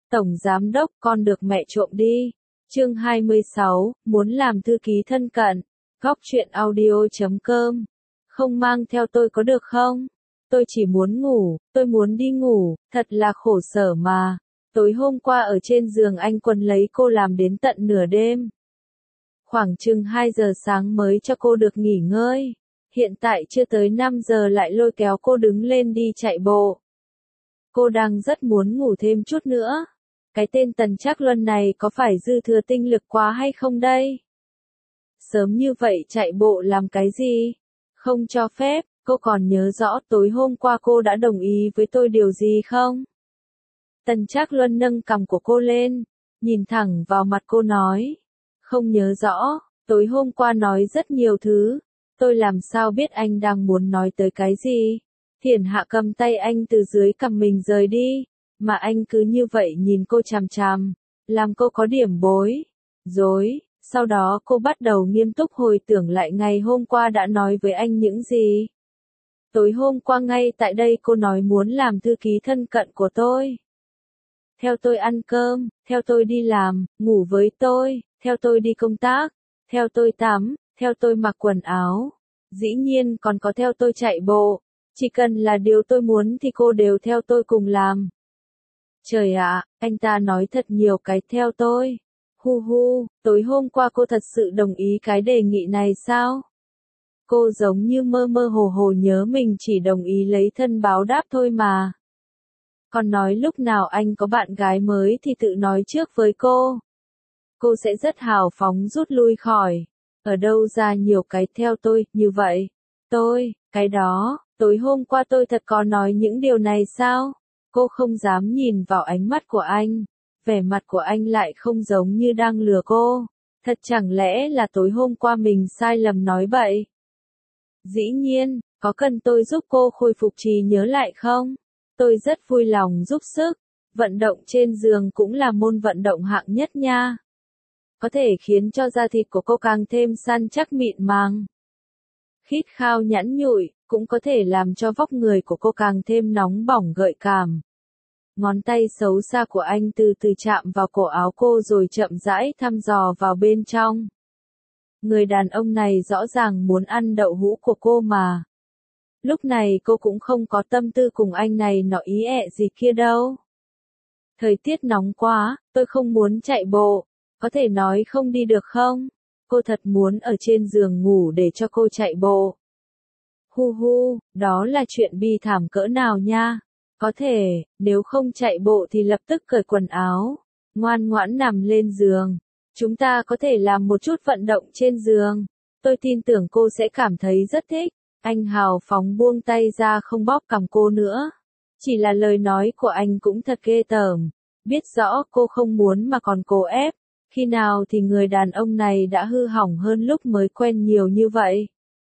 Tổng giám đốc, con được mẹ trộm đi. Chương 26, muốn làm thư ký thân cận. Góc truyện audio.com. Không mang theo tôi có được không? Tôi chỉ muốn ngủ, tôi muốn đi ngủ, thật là khổ sở mà. Tối hôm qua ở trên giường anh Quân lấy cô làm đến tận nửa đêm. Khoảng chừng 2 giờ sáng mới cho cô được nghỉ ngơi. Hiện tại chưa tới 5 giờ lại lôi kéo cô đứng lên đi chạy bộ. Cô đang rất muốn ngủ thêm chút nữa. Cái tên Tần Trác Luân này có phải dư thừa tinh lực quá hay không đây? Sớm như vậy chạy bộ làm cái gì? Không cho phép, cô còn nhớ rõ tối hôm qua cô đã đồng ý với tôi điều gì không? Tần Trác Luân nâng cằm của cô lên, nhìn thẳng vào mặt cô nói. Không nhớ rõ, tối hôm qua nói rất nhiều thứ. Tôi làm sao biết anh đang muốn nói tới cái gì? Thiển Hạ cầm tay anh từ dưới cằm mình rời đi, mà anh cứ như vậy nhìn cô chằm chằm, làm cô có điểm bối rối. Sau đó cô bắt đầu nghiêm túc hồi tưởng lại ngày hôm qua đã nói với anh những gì. Tối hôm qua ngay tại đây cô nói muốn làm thư ký thân cận của tôi. Theo tôi ăn cơm, theo tôi đi làm, ngủ với tôi, theo tôi đi công tác, theo tôi tắm, theo tôi mặc quần áo. Dĩ nhiên còn có theo tôi chạy bộ. Chỉ cần là điều tôi muốn thì cô đều theo tôi cùng làm. Trời ạ, anh ta nói thật nhiều cái theo tôi. Hu hu, tối hôm qua cô thật sự đồng ý cái đề nghị này sao? Cô giống như mơ mơ hồ hồ nhớ mình chỉ đồng ý lấy thân báo đáp thôi mà. Còn nói lúc nào anh có bạn gái mới thì tự nói trước với cô. Cô sẽ rất hào phóng rút lui khỏi. Ở đâu ra nhiều cái theo tôi như vậy? Cái đó, tối hôm qua tôi thật có nói những điều này sao? Cô không dám nhìn vào ánh mắt của anh. Vẻ mặt của anh lại không giống như đang lừa cô. Thật chẳng lẽ là tối hôm qua mình sai lầm nói bậy? Dĩ nhiên, có cần tôi giúp cô khôi phục trí nhớ lại không? Tôi rất vui lòng giúp sức. Vận động trên giường cũng là môn vận động hạng nhất nha. Có thể khiến cho da thịt của cô càng thêm săn chắc mịn màng. Khít khao nhẵn nhụi, cũng có thể làm cho vóc người của cô càng thêm nóng bỏng gợi cảm. Ngón tay xấu xa của anh từ từ chạm vào cổ áo cô rồi chậm rãi thăm dò vào bên trong. Người đàn ông này rõ ràng muốn ăn đậu hũ của cô mà. Lúc này cô cũng không có tâm tư cùng anh này nọ ý ẹ gì kia đâu. Thời tiết nóng quá, tôi không muốn chạy bộ. Có thể nói không đi được không? Cô thật muốn ở trên giường ngủ để cho cô chạy bộ. Hu hu, đó là chuyện bi thảm cỡ nào nha. Có thể, nếu không chạy bộ thì lập tức cởi quần áo. Ngoan ngoãn nằm lên giường. Chúng ta có thể làm một chút vận động trên giường. Tôi tin tưởng cô sẽ cảm thấy rất thích. Anh hào phóng buông tay ra không bóp cằm cô nữa. Chỉ là lời nói của anh cũng thật ghê tởm. Biết rõ cô không muốn mà còn cố ép. Khi nào thì người đàn ông này đã hư hỏng hơn lúc mới quen nhiều như vậy.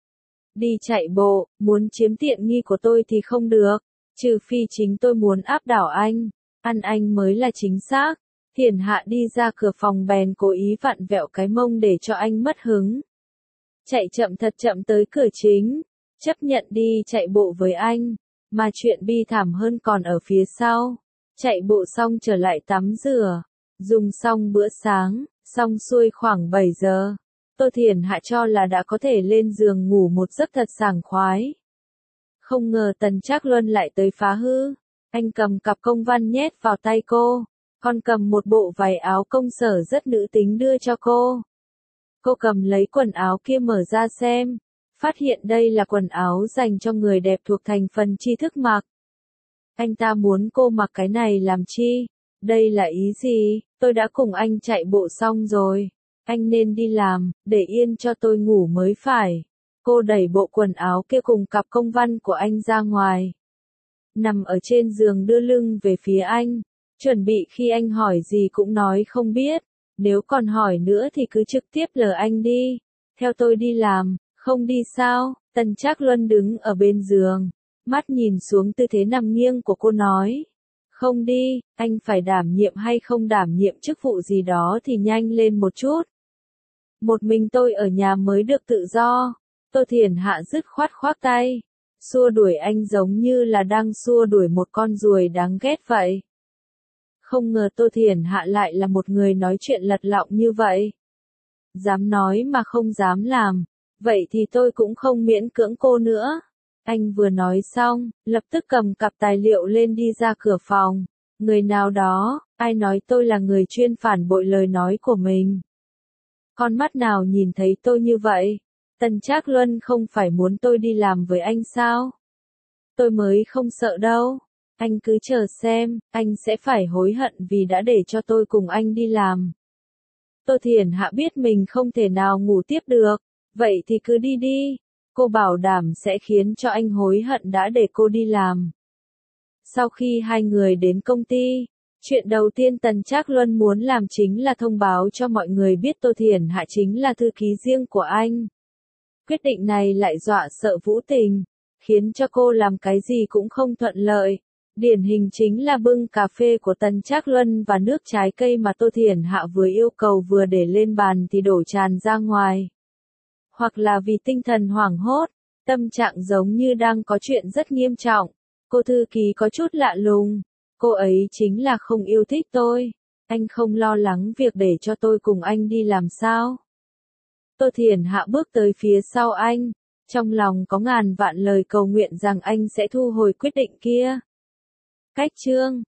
Đi chạy bộ, muốn chiếm tiện nghi của tôi thì không được. Trừ phi chính tôi muốn áp đảo anh. Ăn anh mới là chính xác. Thiển Hạ đi ra cửa phòng bèn cố ý vặn vẹo cái mông để cho anh mất hứng. Chạy chậm thật chậm tới cửa chính. Chấp nhận đi chạy bộ với anh. Mà chuyện bi thảm hơn còn ở phía sau. Chạy bộ xong trở lại tắm rửa. Dùng xong bữa sáng, xong xuôi khoảng 7 giờ. Tô Thiển Hạ cho là đã có thể lên giường ngủ một giấc thật sảng khoái. Không ngờ Tần Trác Luân lại tới phá hư. Anh cầm cặp công văn nhét vào tay cô. Còn cầm một bộ váy áo công sở rất nữ tính đưa cho cô. Cô cầm lấy quần áo kia mở ra xem. Phát hiện đây là quần áo dành cho người đẹp thuộc thành phần tri thức mặc. Anh ta muốn cô mặc cái này làm chi? Đây là ý gì? Tôi đã cùng anh chạy bộ xong rồi. Anh nên đi làm, để yên cho tôi ngủ mới phải. Cô đẩy bộ quần áo kia cùng cặp công văn của anh ra ngoài. Nằm ở trên giường đưa lưng về phía anh. Chuẩn bị khi anh hỏi gì cũng nói không biết. Nếu còn hỏi nữa thì cứ trực tiếp lờ anh đi. Theo tôi đi làm, không đi sao? Tần Trác Luân đứng ở bên giường. Mắt nhìn xuống tư thế nằm nghiêng của cô nói. Không đi, anh phải đảm nhiệm hay không đảm nhiệm chức vụ gì đó thì nhanh lên một chút. Một mình tôi ở nhà mới được tự do. Tô Thiển Hạ dứt khoát khoác tay. Xua đuổi anh giống như là đang xua đuổi một con ruồi đáng ghét vậy. Không ngờ Tô Thiển Hạ lại là một người nói chuyện lật lọng như vậy. Dám nói mà không dám làm. Vậy thì tôi cũng không miễn cưỡng cô nữa. Anh vừa nói xong, lập tức cầm cặp tài liệu lên đi ra cửa phòng. Người nào đó, ai nói tôi là người chuyên phản bội lời nói của mình? Con mắt nào nhìn thấy tôi như vậy? Tần Trác Luân không phải muốn tôi đi làm với anh sao? Tôi mới không sợ đâu. Anh cứ chờ xem, anh sẽ phải hối hận vì đã để cho tôi cùng anh đi làm. Tô Thiển Hạ biết mình không thể nào ngủ tiếp được. Vậy thì cứ đi đi. Cô bảo đảm sẽ khiến cho anh hối hận đã để cô đi làm. Sau khi hai người đến công ty, chuyện đầu tiên Tần Trác Luân muốn làm chính là thông báo cho mọi người biết Tô Thiển Hạ chính là thư ký riêng của anh. Quyết định này lại dọa sợ Vũ Tình, khiến cho cô làm cái gì cũng không thuận lợi. Điển hình chính là bưng cà phê của Tần Trác Luân và nước trái cây mà Tô Thiển Hạ vừa yêu cầu vừa để lên bàn thì đổ tràn ra ngoài. Hoặc là vì tinh thần hoảng hốt, tâm trạng giống như đang có chuyện rất nghiêm trọng. Cô thư ký có chút lạ lùng. Cô ấy chính là không yêu thích tôi. Anh không lo lắng việc để cho tôi cùng anh đi làm sao? Tô Thiển Hạ bước tới phía sau anh. Trong lòng có ngàn vạn lời cầu nguyện rằng anh sẽ thu hồi quyết định kia. Cách chương